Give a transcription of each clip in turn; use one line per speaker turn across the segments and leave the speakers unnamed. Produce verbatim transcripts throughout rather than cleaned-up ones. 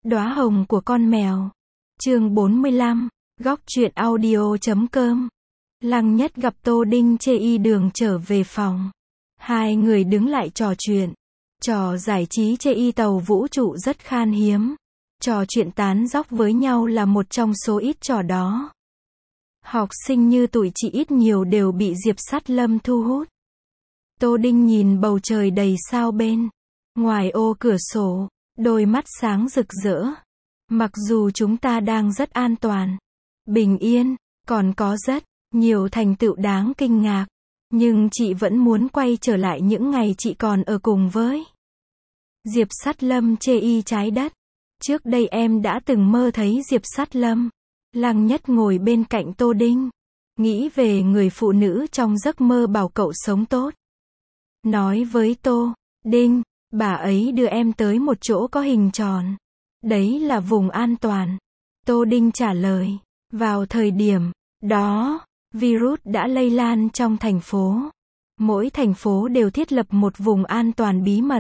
Đóa hồng của con mèo. Chương bốn mươi lăm, góc truyện audio chấm com. Lăng Nhất gặp Tô Đinh chê y đường trở về phòng. Hai người đứng lại trò chuyện. Trò giải trí chê y tàu vũ trụ rất khan hiếm. Trò chuyện tán dóc với nhau là một trong số ít trò đó. Học sinh như tụi chị ít nhiều đều bị Diệp Sắt Lâm thu hút. Tô Đinh nhìn bầu trời đầy sao bên. Ngoài ô cửa sổ, đôi mắt sáng rực rỡ. Mặc dù chúng ta đang rất an toàn, bình yên, còn có rất nhiều thành tựu đáng kinh ngạc, nhưng chị vẫn muốn quay trở lại những ngày chị còn ở cùng với Diệp Sắt Lâm chê y trái đất. Trước đây em đã từng mơ thấy Diệp Sắt Lâm. Lăng Nhất ngồi bên cạnh Tô Đinh, nghĩ về người phụ nữ trong giấc mơ bảo cậu sống tốt. Nói với Tô Đinh, bà ấy đưa em tới một chỗ có hình tròn. Đấy là vùng an toàn. Tô Đinh trả lời. Vào thời điểm đó, virus đã lây lan trong thành phố. Mỗi thành phố đều thiết lập một vùng an toàn bí mật.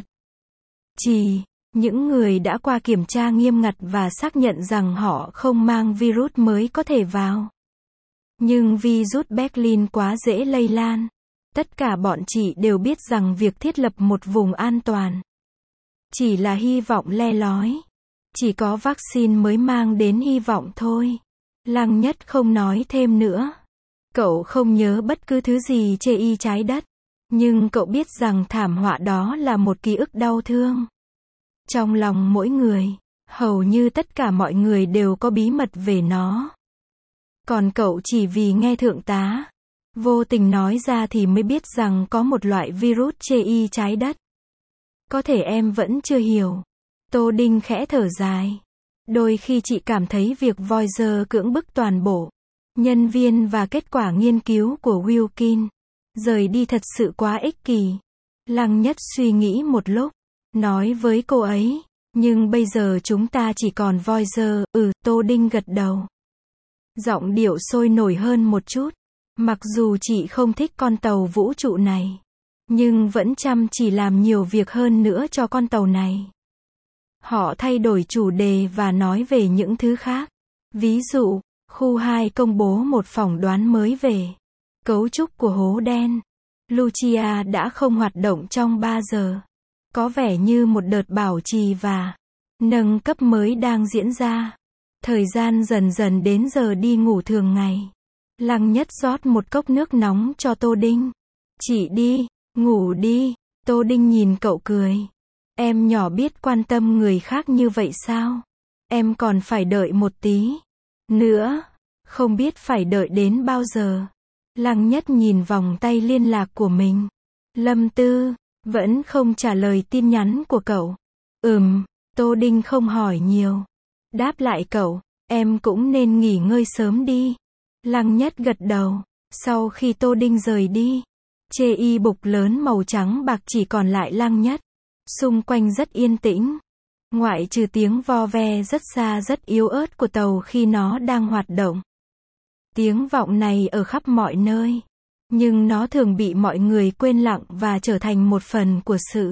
Chỉ những người đã qua kiểm tra nghiêm ngặt và xác nhận rằng họ không mang virus mới có thể vào. Nhưng virus Berlin quá dễ lây lan. Tất cả bọn chị đều biết rằng việc thiết lập một vùng an toàn chỉ là hy vọng le lói. Chỉ có vaccine mới mang đến hy vọng thôi. Lăng Nhất không nói thêm nữa. Cậu không nhớ bất cứ thứ gì chê y trái đất. Nhưng cậu biết rằng thảm họa đó là một ký ức đau thương. Trong lòng mỗi người, hầu như tất cả mọi người đều có bí mật về nó. Còn cậu chỉ vì nghe thượng tá vô tình nói ra thì mới biết rằng có một loại virus chê y trái đất. Có thể em vẫn chưa hiểu. Tô Đinh khẽ thở dài. Đôi khi chị cảm thấy việc Voyager cưỡng bức toàn bộ nhân viên và kết quả nghiên cứu của Wilkin rời đi thật sự quá ích kỷ. Lăng Nhất suy nghĩ một lúc, nói với cô ấy, nhưng bây giờ chúng ta chỉ còn Voyager. Ừ, Tô Đinh gật đầu. Giọng điệu sôi nổi hơn một chút. Mặc dù chị không thích con tàu vũ trụ này, nhưng vẫn chăm chỉ làm nhiều việc hơn nữa cho con tàu này. Họ thay đổi chủ đề và nói về những thứ khác. Ví dụ, khu hai công bố một phỏng đoán mới về cấu trúc của hố đen. Lucia đã không hoạt động trong ba giờ. Có vẻ như một đợt bảo trì và nâng cấp mới đang diễn ra. Thời gian dần dần đến giờ đi ngủ thường ngày. Lăng Nhất rót một cốc nước nóng cho Tô Đinh. Chị đi, ngủ đi. Tô Đinh nhìn cậu cười. Em nhỏ biết quan tâm người khác như vậy sao? Em còn phải đợi một tí nữa. Không biết phải đợi đến bao giờ. Lăng Nhất nhìn vòng tay liên lạc của mình. Lâm Tư vẫn không trả lời tin nhắn của cậu. Ừm, Tô Đinh không hỏi nhiều. Đáp lại cậu, em cũng nên nghỉ ngơi sớm đi. Lăng Nhất gật đầu. Sau khi Tô Đinh rời đi, chê y bục lớn màu trắng bạc chỉ còn lại Lăng Nhất. Xung quanh rất yên tĩnh. Ngoại trừ tiếng vo ve rất xa rất yếu ớt của tàu khi nó đang hoạt động. Tiếng vọng này ở khắp mọi nơi. Nhưng nó thường bị mọi người quên lặng và trở thành một phần của sự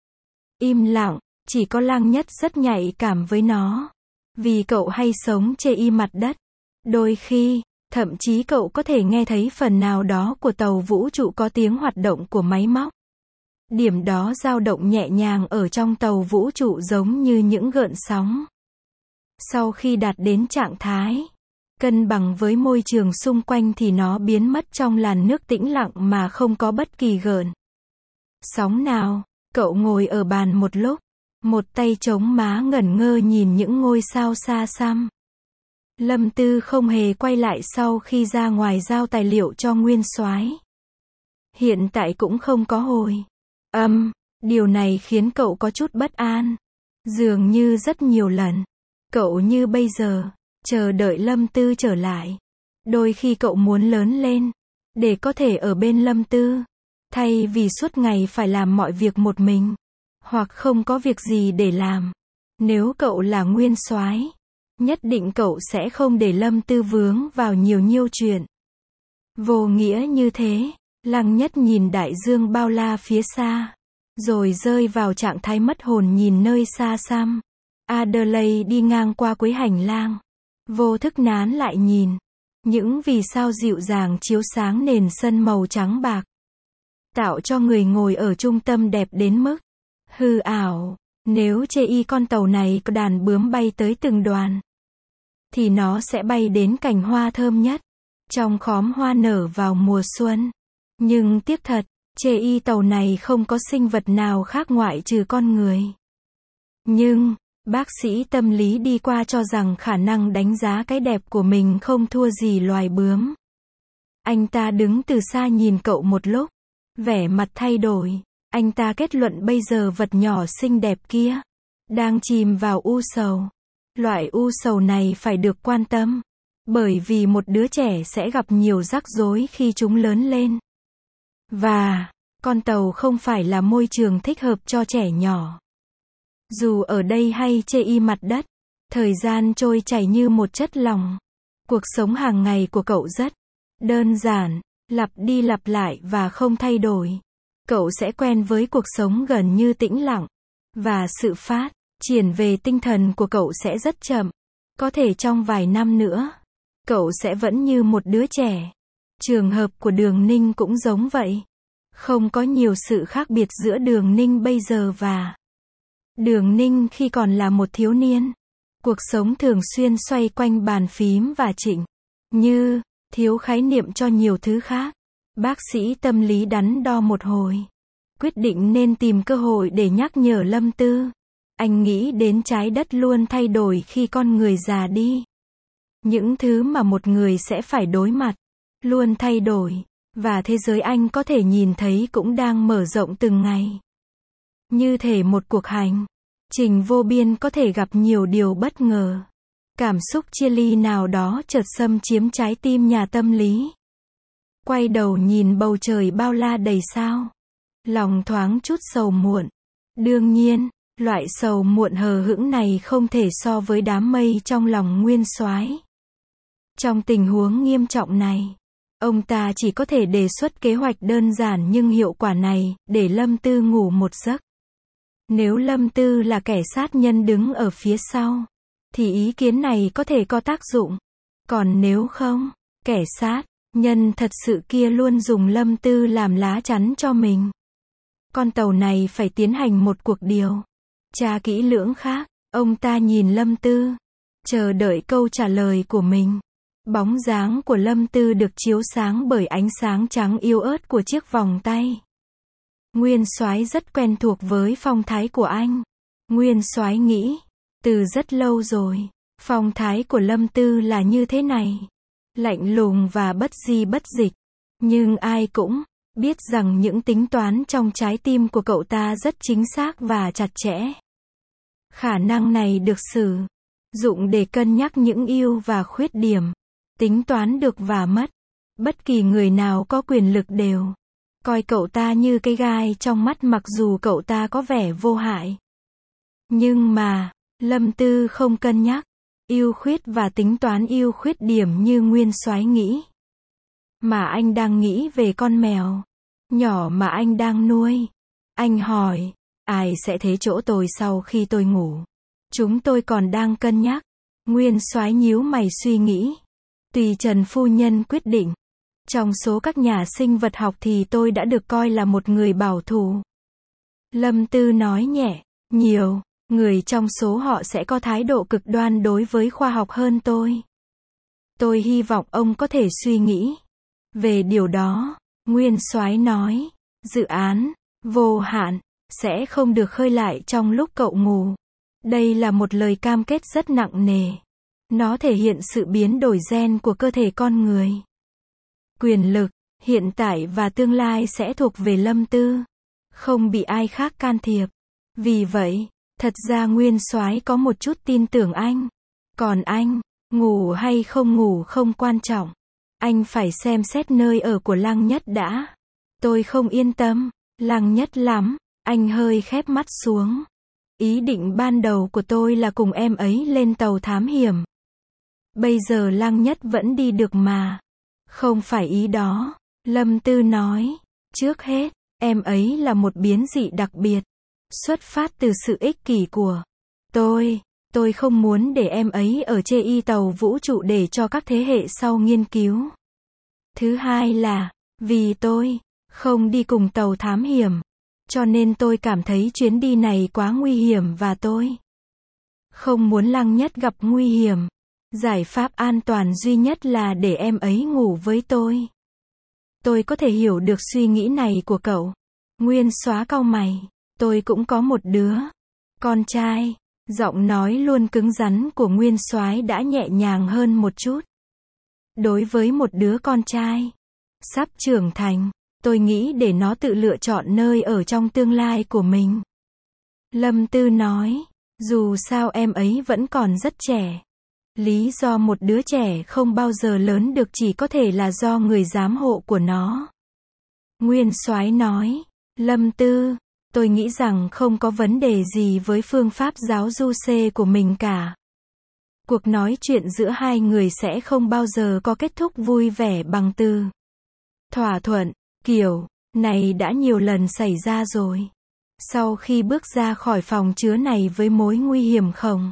im lặng. Chỉ có Lăng Nhất rất nhạy cảm với nó. Vì cậu hay sống chê y mặt đất. Đôi khi, thậm chí cậu có thể nghe thấy phần nào đó của tàu vũ trụ có tiếng hoạt động của máy móc. Điểm đó dao động nhẹ nhàng ở trong tàu vũ trụ giống như những gợn sóng. Sau khi đạt đến trạng thái cân bằng với môi trường xung quanh thì nó biến mất trong làn nước tĩnh lặng mà không có bất kỳ gợn sóng nào. Cậu ngồi ở bàn một lúc, một tay chống má ngẩn ngơ nhìn những ngôi sao xa xăm. Lâm Tư không hề quay lại sau khi ra ngoài giao tài liệu cho Nguyên Soái. Hiện tại cũng không có hồi âm. Điều này khiến cậu có chút bất an. Dường như rất nhiều lần, cậu như bây giờ, chờ đợi Lâm Tư trở lại. Đôi khi cậu muốn lớn lên, để có thể ở bên Lâm Tư, thay vì suốt ngày phải làm mọi việc một mình, hoặc không có việc gì để làm. Nếu cậu là Nguyên Soái, nhất định cậu sẽ không để Lâm Tư vướng vào nhiều nhiêu chuyện vô nghĩa như thế. Lăng Nhất nhìn đại dương bao la phía xa, rồi rơi vào trạng thái mất hồn nhìn nơi xa xăm. Adelaide đi ngang qua cuối hành lang. Vô thức nán lại nhìn. Những vì sao dịu dàng chiếu sáng nền sân màu trắng bạc. Tạo cho người ngồi ở trung tâm đẹp đến mức hư ảo. Nếu chê y con tàu này có đàn bướm bay tới từng đoàn, thì nó sẽ bay đến cành hoa thơm nhất, trong khóm hoa nở vào mùa xuân. Nhưng tiếc thật, chê y tàu này không có sinh vật nào khác ngoại trừ con người. Nhưng, bác sĩ tâm lý đi qua cho rằng khả năng đánh giá cái đẹp của mình không thua gì loài bướm. Anh ta đứng từ xa nhìn cậu một lúc, vẻ mặt thay đổi. Anh ta kết luận bây giờ vật nhỏ xinh đẹp kia đang chìm vào u sầu. Loại u sầu này phải được quan tâm, bởi vì một đứa trẻ sẽ gặp nhiều rắc rối khi chúng lớn lên. Và, con tàu không phải là môi trường thích hợp cho trẻ nhỏ. Dù ở đây hay chê y mặt đất, thời gian trôi chảy như một chất lỏng. Cuộc sống hàng ngày của cậu rất đơn giản, lặp đi lặp lại và không thay đổi. Cậu sẽ quen với cuộc sống gần như tĩnh lặng, và sự phát triển về tinh thần của cậu sẽ rất chậm. Có thể trong vài năm nữa, cậu sẽ vẫn như một đứa trẻ. Trường hợp của Đường Ninh cũng giống vậy. Không có nhiều sự khác biệt giữa Đường Ninh bây giờ và Đường Ninh khi còn là một thiếu niên. Cuộc sống thường xuyên xoay quanh bàn phím và Trịnh Như, thiếu khái niệm cho nhiều thứ khác. Bác sĩ tâm lý đắn đo một hồi, quyết định nên tìm cơ hội để nhắc nhở Lâm Tư. Anh nghĩ đến trái đất luôn thay đổi khi con người già đi. Những thứ mà một người sẽ phải đối mặt, luôn thay đổi, và thế giới anh có thể nhìn thấy cũng đang mở rộng từng ngày. Như thể một cuộc hành trình vô biên có thể gặp nhiều điều bất ngờ. Cảm xúc chia ly nào đó chợt xâm chiếm trái tim nhà tâm lý. Quay đầu nhìn bầu trời bao la đầy sao. Lòng thoáng chút sầu muộn. Đương nhiên, loại sầu muộn hờ hững này không thể so với đám mây trong lòng Nguyên Soái. Trong tình huống nghiêm trọng này, ông ta chỉ có thể đề xuất kế hoạch đơn giản nhưng hiệu quả này, để Lâm Tư ngủ một giấc. Nếu Lâm Tư là kẻ sát nhân đứng ở phía sau, thì ý kiến này có thể có tác dụng. Còn nếu không, kẻ sát nhân thật sự kia luôn dùng Lâm Tư làm lá chắn cho mình. Con tàu này phải tiến hành một cuộc điều tra kỹ lưỡng khác. Ông ta nhìn Lâm Tư, chờ đợi câu trả lời của mình. Bóng dáng của Lâm Tư được chiếu sáng bởi ánh sáng trắng yếu ớt của chiếc vòng tay. Nguyên Soái rất quen thuộc với phong thái của anh. Nguyên Soái nghĩ, từ rất lâu rồi, phong thái của Lâm Tư là như thế này. Lạnh lùng và bất di bất dịch. Nhưng ai cũng biết rằng những tính toán trong trái tim của cậu ta rất chính xác và chặt chẽ. Khả năng này được sử dụng để cân nhắc những ưu và khuyết điểm, tính toán được và mất. Bất kỳ người nào có quyền lực đều coi cậu ta như cái gai trong mắt mặc dù cậu ta có vẻ vô hại. Nhưng mà, Lâm Tư không cân nhắc ưu khuyết và tính toán ưu khuyết điểm như Nguyên Soái nghĩ. Mà anh đang nghĩ về con mèo nhỏ mà anh đang nuôi. Anh hỏi, ai sẽ thế chỗ tôi sau khi tôi ngủ? Chúng tôi còn đang cân nhắc. Nguyên Soái nhíu mày suy nghĩ. Tùy Trần phu nhân quyết định. Trong số các nhà sinh vật học thì tôi đã được coi là một người bảo thủ. Lâm Tư nói nhẹ, nhiều người trong số họ sẽ có thái độ cực đoan đối với khoa học hơn tôi. Tôi hy vọng ông có thể suy nghĩ về điều đó. Nguyên Soái nói, dự án vô hạn sẽ không được khơi lại trong lúc cậu ngủ. Đây là một lời cam kết rất nặng nề. Nó thể hiện sự biến đổi gen của cơ thể con người. Quyền lực, hiện tại và tương lai sẽ thuộc về Lâm Tư, không bị ai khác can thiệp. Vì vậy, thật ra Nguyên Soái có một chút tin tưởng anh. Còn anh, ngủ hay không ngủ không quan trọng. Anh phải xem xét nơi ở của Lăng Nhất đã. Tôi không yên tâm, Lăng Nhất lắm. Anh hơi khép mắt xuống. Ý định ban đầu của tôi là cùng em ấy lên tàu thám hiểm. Bây giờ Lăng Nhất vẫn đi được mà. Không phải ý đó, Lâm Tư nói. Trước hết, em ấy là một biến dị đặc biệt. Xuất phát từ sự ích kỷ của tôi. Tôi không muốn để em ấy ở trên tàu vũ trụ để cho các thế hệ sau nghiên cứu. Thứ hai là, vì tôi không đi cùng tàu thám hiểm, cho nên tôi cảm thấy chuyến đi này quá nguy hiểm và tôi không muốn Lăng Nhất gặp nguy hiểm. Giải pháp an toàn duy nhất là để em ấy ngủ với tôi. Tôi có thể hiểu được suy nghĩ này của cậu. Nguyên Soái cau mày. Tôi cũng có một đứa con trai. Giọng nói luôn cứng rắn của Nguyên Soái đã nhẹ nhàng hơn một chút. Đối với một đứa con trai sắp trưởng thành, tôi nghĩ để nó tự lựa chọn nơi ở trong tương lai của mình. Lâm Tư nói, dù sao em ấy vẫn còn rất trẻ. Lý do một đứa trẻ không bao giờ lớn được chỉ có thể là do người giám hộ của nó. Nguyên Soái nói, Lâm Tư, tôi nghĩ rằng không có vấn đề gì với phương pháp giáo du C của mình cả. Cuộc nói chuyện giữa hai người sẽ không bao giờ có kết thúc vui vẻ bằng từ thỏa thuận. Kiểu này đã nhiều lần xảy ra rồi. Sau khi bước ra khỏi phòng chứa này với mối nguy hiểm khổng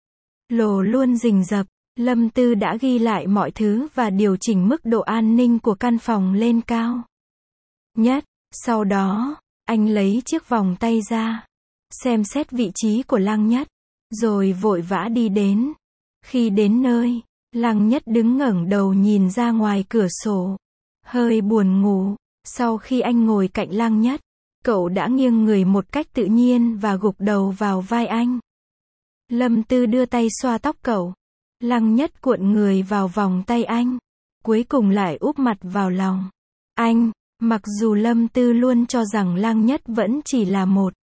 lồ luôn rình rập, Lâm Tư đã ghi lại mọi thứ và điều chỉnh mức độ an ninh của căn phòng lên cao nhất. Sau đó, anh lấy chiếc vòng tay ra, xem xét vị trí của Lăng Nhất, rồi vội vã đi đến. Khi đến nơi, Lăng Nhất đứng ngẩng đầu nhìn ra ngoài cửa sổ, hơi buồn ngủ. Sau khi anh ngồi cạnh Lăng Nhất, cậu đã nghiêng người một cách tự nhiên và gục đầu vào vai anh. Lâm Tư đưa tay xoa tóc cậu. Lăng Nhất cuộn người vào vòng tay anh, cuối cùng lại úp mặt vào lòng anh. Mặc dù Lâm Tư luôn cho rằng Lăng Nhất vẫn chỉ là một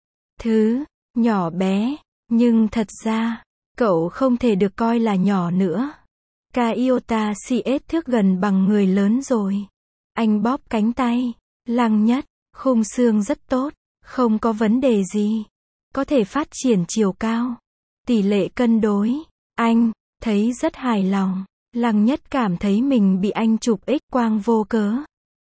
thứ nhỏ bé, nhưng thật ra, cậu không thể được coi là nhỏ nữa. Ca iota cs thước gần bằng người lớn rồi. Anh bóp cánh tay Lăng Nhất, khung xương rất tốt, không có vấn đề gì. Có thể phát triển chiều cao, tỷ lệ cân đối. Anh thấy rất hài lòng. Lăng Nhất cảm thấy mình bị anh chụp X quang vô cớ.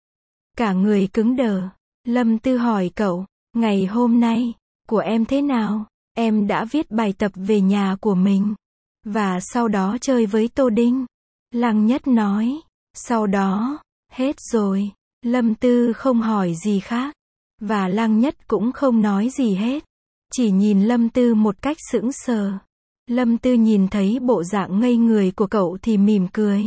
Cả người cứng đờ. Lâm Tư hỏi cậu, ngày hôm nay của em thế nào? Em đã viết bài tập về nhà của mình, và sau đó chơi với Tô Đinh. Lăng Nhất nói, sau đó, hết rồi. Lâm Tư không hỏi gì khác, và Lăng Nhất cũng không nói gì hết, chỉ nhìn Lâm Tư một cách sững sờ. Lâm Tư nhìn thấy bộ dạng ngây người của cậu thì mỉm cười.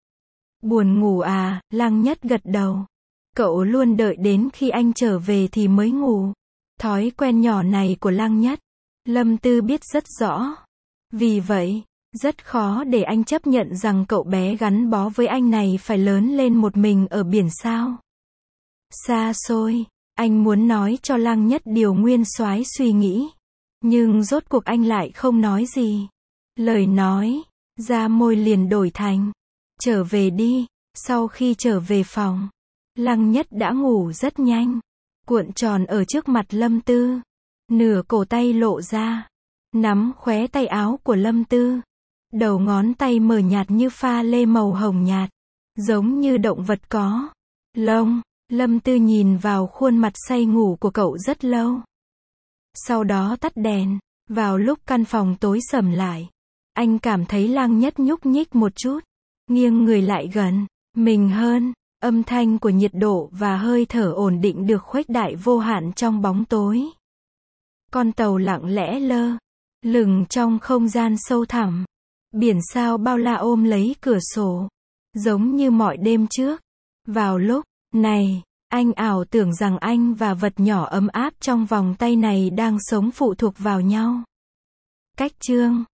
Buồn ngủ à? Lăng Nhất gật đầu. Cậu luôn đợi đến khi anh trở về thì mới ngủ. Thói quen nhỏ này của Lăng Nhất, Lâm Tư biết rất rõ. Vì vậy, rất khó để anh chấp nhận rằng cậu bé gắn bó với anh này phải lớn lên một mình ở biển sao. Xa xôi, anh muốn nói cho Lăng Nhất điều Nguyên Soái suy nghĩ. Nhưng rốt cuộc anh lại không nói gì. Lời nói ra môi liền đổi thành, trở về đi. Sau khi trở về phòng, Lăng Nhất đã ngủ rất nhanh, cuộn tròn ở trước mặt Lâm Tư. Nửa cổ tay lộ ra, nắm khóe tay áo của Lâm Tư. Đầu ngón tay mờ nhạt như pha lê màu hồng nhạt, giống như động vật có lông. Lâm Tư nhìn vào khuôn mặt say ngủ của cậu rất lâu. Sau đó tắt đèn. Vào lúc căn phòng tối sầm lại, anh cảm thấy Lăng Nhất nhúc nhích một chút, nghiêng người lại gần mình hơn. Âm thanh của nhiệt độ và hơi thở ổn định được khuếch đại vô hạn trong bóng tối. Con tàu lặng lẽ lơ lửng trong không gian sâu thẳm. Biển sao bao la ôm lấy cửa sổ, giống như mọi đêm trước. Vào lúc này, anh ảo tưởng rằng anh và vật nhỏ ấm áp trong vòng tay này đang sống phụ thuộc vào nhau. Cách chương